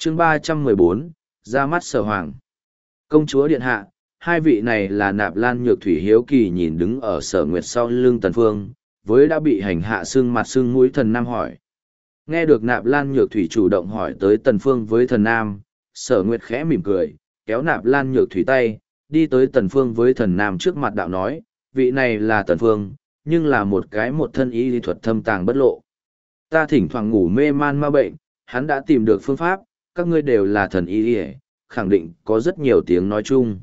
chương 314, ra mắt Sở Hoàng. Công chúa điện hạ, hai vị này là Nạp Lan Nhược Thủy hiếu kỳ nhìn đứng ở Sở Nguyệt sau lưng Tần Phương, với đã bị hành hạ sưng mặt sưng mũi Thần Nam hỏi. Nghe được Nạp Lan Nhược Thủy chủ động hỏi tới Tần Phương với Thần Nam, Sở Nguyệt khẽ mỉm cười, kéo Nạp Lan Nhược Thủy tay, đi tới Tần Phương với Thần Nam trước mặt đạo nói, vị này là Tần Phương, nhưng là một thân y lý thuật thâm tàng bất lộ. Ta thỉnh thoảng ngủ mê man ma bệnh, hắn đã tìm được phương pháp, các ngươi đều là thần y lý, khẳng định có rất nhiều tiếng nói chung.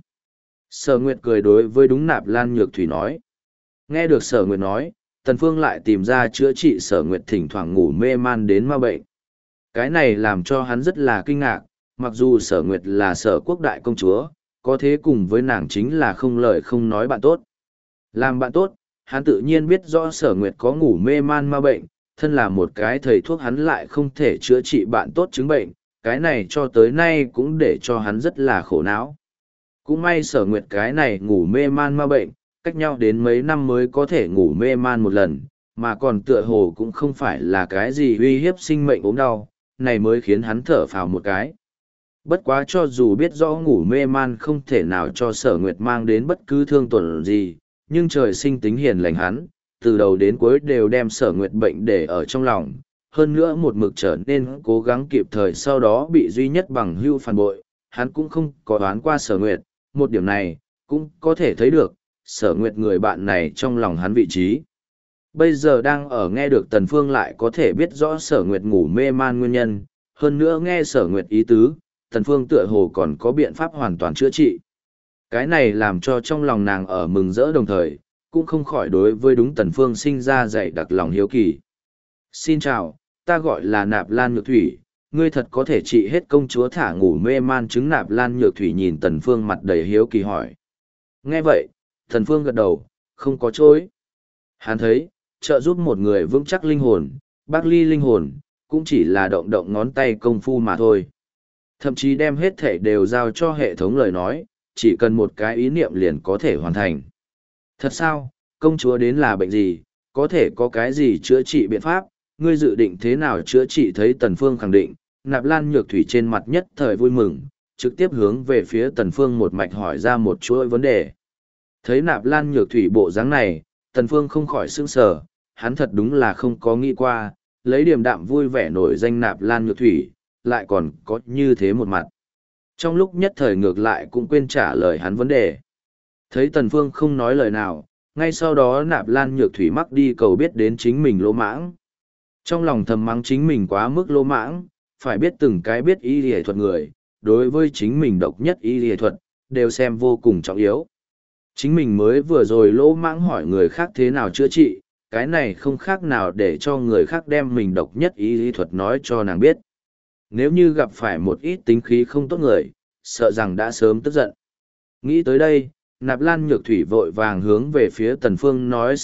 Sở Nguyệt cười đối với đúng Nạp Lan Nhược Thủy nói. Nghe được Sở Nguyệt nói, Tần Phương lại tìm ra chữa trị Sở Nguyệt thỉnh thoảng ngủ mê man đến ma bệnh. Cái này làm cho hắn rất là kinh ngạc, mặc dù Sở Nguyệt là Sở Quốc đại công chúa, có thế cùng với nàng chính là không lời không nói bạn tốt. Làm bạn tốt, hắn tự nhiên biết rõ Sở Nguyệt có ngủ mê man ma bệnh, thân là một cái thầy thuốc hắn lại không thể chữa trị bạn tốt chứng bệnh, cái này cho tới nay cũng để cho hắn rất là khổ não. Cũng may Sở Nguyệt cái này ngủ mê man ma bệnh, cách nhau đến mấy năm mới có thể ngủ mê man một lần, mà còn tựa hồ cũng không phải là cái gì uy hiếp sinh mệnh ốm đau, này mới khiến hắn thở phào một cái. Bất quá cho dù biết rõ ngủ mê man không thể nào cho Sở Nguyệt mang đến bất cứ thương tổn gì, nhưng trời sinh tính hiền lành hắn, từ đầu đến cuối đều đem Sở Nguyệt bệnh để ở trong lòng, hơn nữa một mực trở nên cố gắng kịp thời sau đó bị duy nhất bằng hưu phản bội, hắn cũng không có đoán qua Sở Nguyệt, một điểm này, cũng có thể thấy được, Sở Nguyệt người bạn này trong lòng hắn vị trí. Bây giờ đang ở nghe được Tần Phương lại có thể biết rõ Sở Nguyệt ngủ mê man nguyên nhân, hơn nữa nghe Sở Nguyệt ý tứ, Tần Phương tựa hồ còn có biện pháp hoàn toàn chữa trị. Cái này làm cho trong lòng nàng ở mừng rỡ đồng thời, cũng không khỏi đối với đúng Tần Phương sinh ra dày đặc lòng hiếu kỳ. Xin chào, ta gọi là Nạp Lan Nhược Thủy, ngươi thật có thể trị hết công chúa thả ngủ mê man chứng? Nạp Lan Nhược Thủy nhìn Tần Phương mặt đầy hiếu kỳ hỏi. Nghe vậy, Tần Phương gật đầu, không có chối. Hắn thấy, trợ giúp một người vững chắc linh hồn, bác ly linh hồn, cũng chỉ là động động ngón tay công phu mà thôi. Thậm chí đem hết thể đều giao cho hệ thống lời nói, chỉ cần một cái ý niệm liền có thể hoàn thành. Thật sao, công chúa đến là bệnh gì, có thể có cái gì chữa trị biện pháp, ngươi dự định thế nào chữa trị? Thấy Tần Phương khẳng định, Nạp Lan Nhược Thủy trên mặt nhất thời vui mừng, trực tiếp hướng về phía Tần Phương một mạch hỏi ra một chuỗi vấn đề. Thấy Nạp Lan Nhược Thủy bộ dáng này, Tần Phương không khỏi sửng sở, hắn thật đúng là không có nghĩ qua, lấy điềm đạm vui vẻ nổi danh Nạp Lan Nhược Thủy, lại còn có như thế một mặt. Trong lúc nhất thời ngược lại cũng quên trả lời hắn vấn đề. Thấy Tần Phương không nói lời nào, ngay sau đó Nạp Lan Nhược Thủy mắc đi cầu biết đến chính mình lỗ mãng. Trong lòng thầm mắng chính mình quá mức lỗ mãng, phải biết từng cái biết y lý thuật người, đối với chính mình độc nhất y lý thuật, đều xem vô cùng trọng yếu. Chính mình mới vừa rồi lỗ mãng hỏi người khác thế nào chữa trị, cái này không khác nào để cho người khác đem mình độc nhất y lý thuật nói cho nàng biết. Nếu như gặp phải một ít tính khí không tốt người, sợ rằng đã sớm tức giận. Nghĩ tới đây, Nạp Lan Nhược Thủy vội vàng hướng về phía Tần Phương nói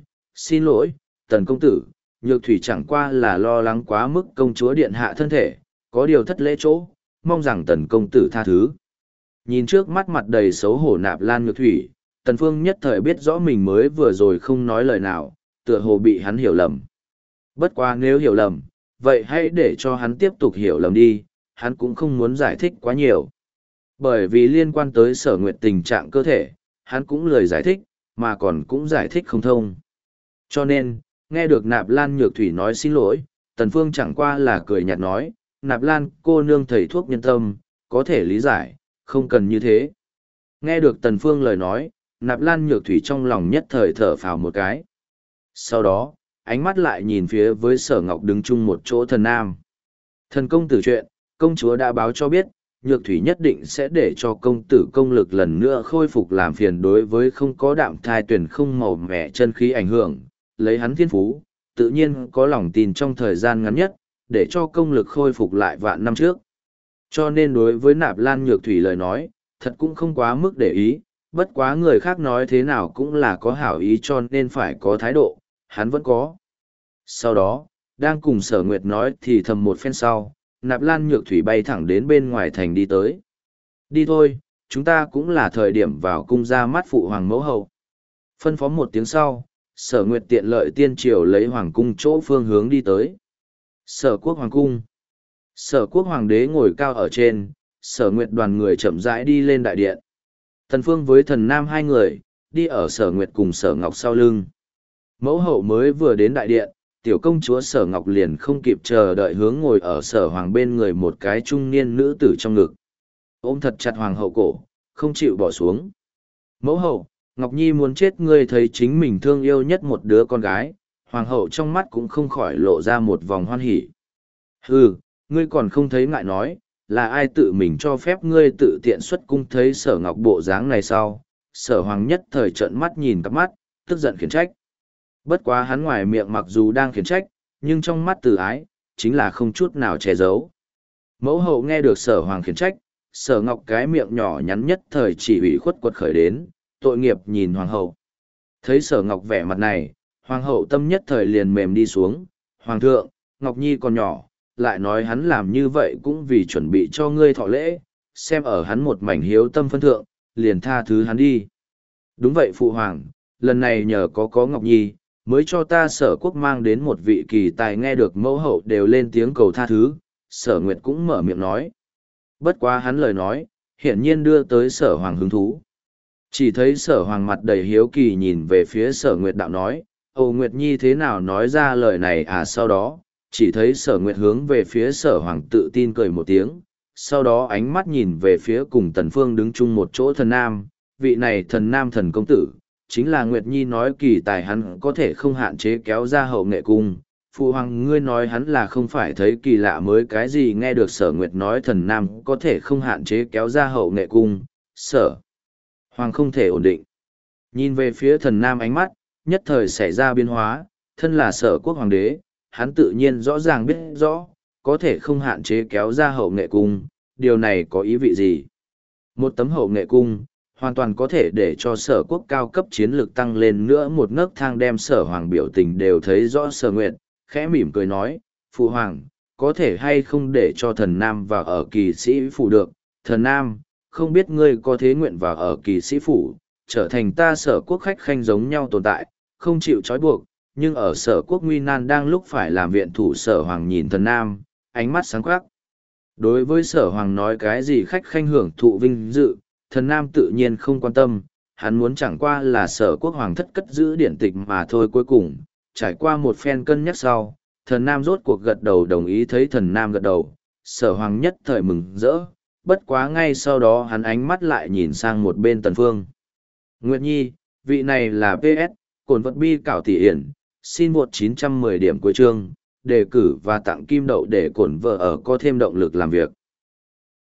xin lỗi, Tần công tử, Nhược Thủy chẳng qua là lo lắng quá mức công chúa điện hạ thân thể, có điều thất lễ chỗ, mong rằng Tần công tử tha thứ. Nhìn trước mắt mặt đầy xấu hổ Nạp Lan Nhược Thủy, Tần Phương nhất thời biết rõ mình mới vừa rồi không nói lời nào, tựa hồ bị hắn hiểu lầm. Bất quá nếu hiểu lầm, vậy hãy để cho hắn tiếp tục hiểu lầm đi, hắn cũng không muốn giải thích quá nhiều. Bởi vì liên quan tới Sở Nguyệt tình trạng cơ thể, hắn cũng lười giải thích, mà còn cũng giải thích không thông. Cho nên, nghe được Nạp Lan Nhược Thủy nói xin lỗi, Tần Phương chẳng qua là cười nhạt nói, Nạp Lan cô nương thầy thuốc nhân tâm, có thể lý giải, không cần như thế. Nghe được Tần Phương lời nói, Nạp Lan Nhược Thủy trong lòng nhất thời thở phào một cái. Sau đó, ánh mắt lại nhìn phía với Sở Ngọc đứng chung một chỗ Thần Nam. Thần công tử chuyện, công chúa đã báo cho biết, Nhược Thủy nhất định sẽ để cho công tử công lực lần nữa khôi phục, làm phiền đối với không có đạm thai tuyển không màu mẻ chân khí ảnh hưởng, lấy hắn thiên phú, tự nhiên có lòng tin trong thời gian ngắn nhất, để cho công lực khôi phục lại vạn năm trước. Cho nên đối với Nạp Lan Nhược Thủy lời nói, thật cũng không quá mức để ý, bất quá người khác nói thế nào cũng là có hảo ý cho nên phải có thái độ, hắn vẫn có. Sau đó, đang cùng Sở Nguyệt nói thì thầm một phen sau, Nạp Lan Nhược Thủy bay thẳng đến bên ngoài thành đi tới. Đi thôi, chúng ta cũng là thời điểm vào cung ra mắt phụ hoàng mẫu hậu. Phân phó một tiếng sau, Sở Nguyệt tiện lợi tiên triều lấy hoàng cung chỗ phương hướng đi tới. Sở quốc hoàng cung. Sở quốc hoàng đế ngồi cao ở trên, Sở Nguyệt đoàn người chậm rãi đi lên đại điện. Thần Phương với Thần Nam hai người, đi ở Sở Nguyệt cùng Sở Ngọc sau lưng. Mẫu hậu mới vừa đến đại điện, tiểu công chúa Sở Ngọc liền không kịp chờ đợi hướng ngồi ở Sở Hoàng bên người một cái trung niên nữ tử trong ngực. Ôm thật chặt Hoàng hậu cổ, không chịu bỏ xuống. Mẫu hậu, Ngọc Nhi muốn chết, ngươi thấy chính mình thương yêu nhất một đứa con gái, Hoàng hậu trong mắt cũng không khỏi lộ ra một vòng hoan hỉ. Hừ, ngươi còn không thấy ngại nói, là ai tự mình cho phép ngươi tự tiện xuất cung? Thấy Sở Ngọc bộ dáng này sau, Sở Hoàng nhất thời trợn mắt nhìn cặp mắt, tức giận khiển trách. Bất quá hắn ngoài miệng mặc dù đang khiển trách, nhưng trong mắt từ ái, chính là không chút nào che giấu. Mẫu hậu nghe được Sở Hoàng khiển trách, Sở Ngọc cái miệng nhỏ nhắn nhất thời chỉ ủy khuất quật khởi đến, tội nghiệp nhìn Hoàng hậu. Thấy Sở Ngọc vẻ mặt này, Hoàng hậu tâm nhất thời liền mềm đi xuống. Hoàng thượng, Ngọc Nhi còn nhỏ, lại nói hắn làm như vậy cũng vì chuẩn bị cho ngươi thọ lễ, xem ở hắn một mảnh hiếu tâm phân thượng, liền tha thứ hắn đi. Đúng vậy phụ hoàng, lần này nhờ có Ngọc Nhi, mới cho ta Sở quốc mang đến một vị kỳ tài. Nghe được mẫu hậu đều lên tiếng cầu tha thứ, Sở Nguyệt cũng mở miệng nói. Bất quá hắn lời nói, hiển nhiên đưa tới Sở Hoàng hứng thú. Chỉ thấy Sở Hoàng mặt đầy hiếu kỳ nhìn về phía Sở Nguyệt đạo nói, Ồ Nguyệt Nhi thế nào nói ra lời này à? Sau đó, chỉ thấy Sở Nguyệt hướng về phía Sở Hoàng tự tin cười một tiếng, sau đó ánh mắt nhìn về phía cùng Tần Phương đứng chung một chỗ Thần Nam, vị này Thần Nam thần công tử, chính là Nguyệt Nhi nói kỳ tài hắn có thể không hạn chế kéo ra hậu nghệ cung. Phụ hoàng ngươi nói hắn là không phải thấy kỳ lạ mới cái gì? Nghe được Sở Nguyệt nói Thần Nam có thể không hạn chế kéo ra hậu nghệ cung, Sở Hoàng không thể ổn định. Nhìn về phía Thần Nam ánh mắt, nhất thời xảy ra biến hóa, thân là Sở quốc hoàng đế, hắn tự nhiên rõ ràng biết rõ, có thể không hạn chế kéo ra hậu nghệ cung, điều này có ý vị gì? Một tấm hậu nghệ cung, hoàn toàn có thể để cho Sở quốc cao cấp chiến lược tăng lên nữa một nấc thang. Đem Sở Hoàng biểu tình đều thấy rõ. Sở Nguyệt khẽ mỉm cười nói, phụ hoàng, có thể hay không để cho Thần Nam vào ở Kỳ Sĩ phủ được? Thần Nam, không biết ngươi có thế nguyện vào ở Kỳ Sĩ phủ, trở thành ta Sở quốc khách khanh giống nhau tồn tại, không chịu trói buộc, nhưng ở Sở quốc nguy nan đang lúc phải làm viện thủ. Sở Hoàng nhìn Thần Nam, ánh mắt sáng quắc. Đối với Sở Hoàng nói cái gì khách khanh hưởng thụ vinh dự, Thần Nam tự nhiên không quan tâm, hắn muốn chẳng qua là Sở quốc hoàng thất cất giữ điển tịch mà thôi. Cuối cùng, trải qua một phen cân nhắc sau, Thần Nam rốt cuộc gật đầu đồng ý. Thấy Thần Nam gật đầu, Sở Hoàng nhất thời mừng rỡ, bất quá ngay sau đó hắn ánh mắt lại nhìn sang một bên Tần Phương. Nguyệt Nhi, vị này là PS, cổn vật bi cảo tỷ hiển, xin 1910 điểm cuối chương, đề cử và tặng kim đậu để cổn vợ ở có thêm động lực làm việc.